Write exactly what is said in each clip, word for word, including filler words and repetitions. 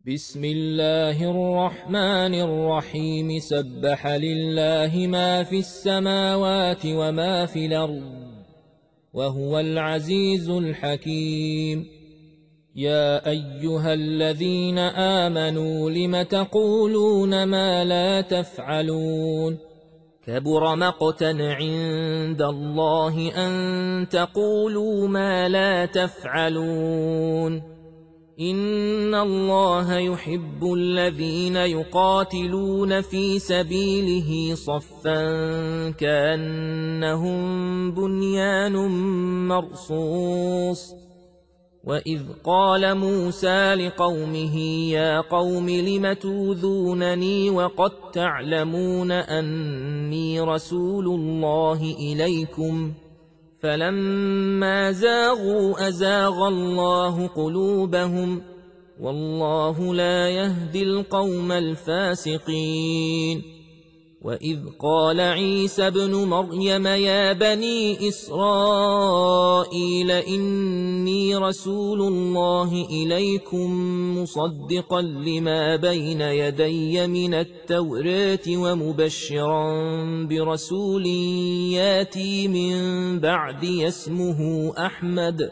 بسم الله الرحمن الرحيم سبح لله ما في السماوات وما في الأرض وهو العزيز الحكيم. يا أيها الذين آمنوا لم تقولون ما لا تفعلون كبر مقتا عند الله أن تقولوا ما لا تفعلون. إن الله يحب الذين يقاتلون في سبيله صفا كأنهم بنيان مرصوص. وإذ قال موسى لقومه يا قوم لم توذونني وقد تعلمون أني رسول الله إليكم فلما زاغوا أزاغ الله قلوبهم والله لا يهدي القوم الفاسقين. وإذ قال عيسى ابن مريم يا بني إسرائيل إني رسول الله إليكم مصدقا لما بين يدي من التوراة ومبشرا برسول ياتي من بعدي اسمه أحمد.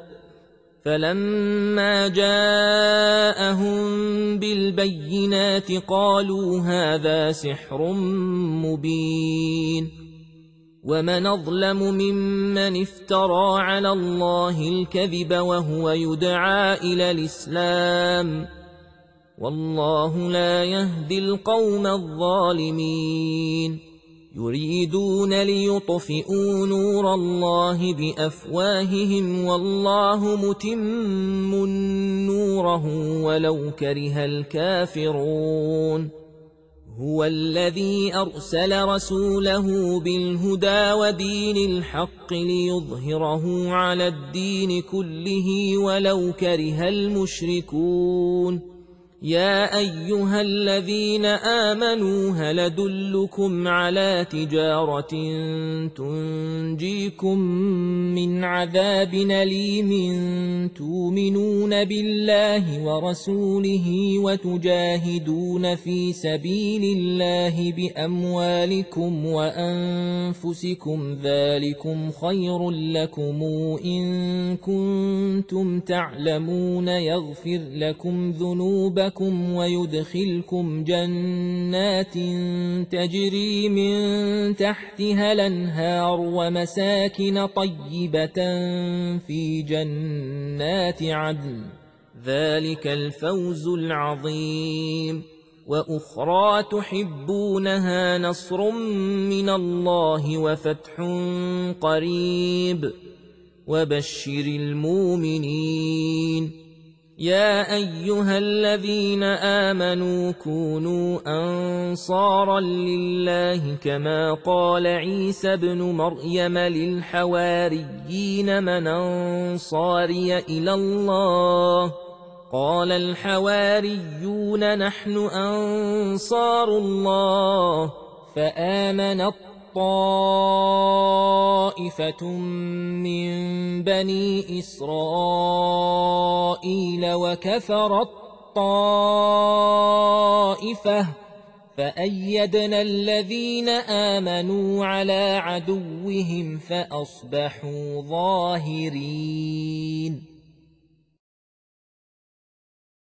فلما جاءهم بالبينات قالوا هذا سحر مبين. ومن أظلم ممن افترى على الله الكذب وهو يدعى إلى الإسلام والله لا يهدي القوم الظالمين. يريدون ليطفئوا نور الله بأفواههم والله متم نوره ولو كره الكافرون. هو الذي أرسل رسوله بالهدى ودين الحق ليظهره على الدين كله ولو كره المشركون. يا أيها الذين آمنوا هل أدلكم على تجارة تنجيكم من عذاب أليم تؤمنون بالله ورسوله وتجاهدون في سبيل الله بأموالكم وأنفسكم ذلكم خير لكم إن كنتم تعلمون يغفر لكم ذنوبكم ويدخلكم جنات تجري من تحتها الأنهار ومساكن طيبة في جنات عدن ذلك الفوز العظيم. وأخرى تحبونها نصر من الله وفتح قريب وبشر المؤمنين. يا أيها الذين آمنوا كونوا أنصارا لله كما قال عيسى ابن مريم للحواريين من أنصاري إلى الله قال الحواريون نحن أنصار الله. فآمنت طائفة من بني إسرائيل وكفرت طائفة فأيدنا الذين آمنوا على عدوهم فأصبحوا ظاهرين.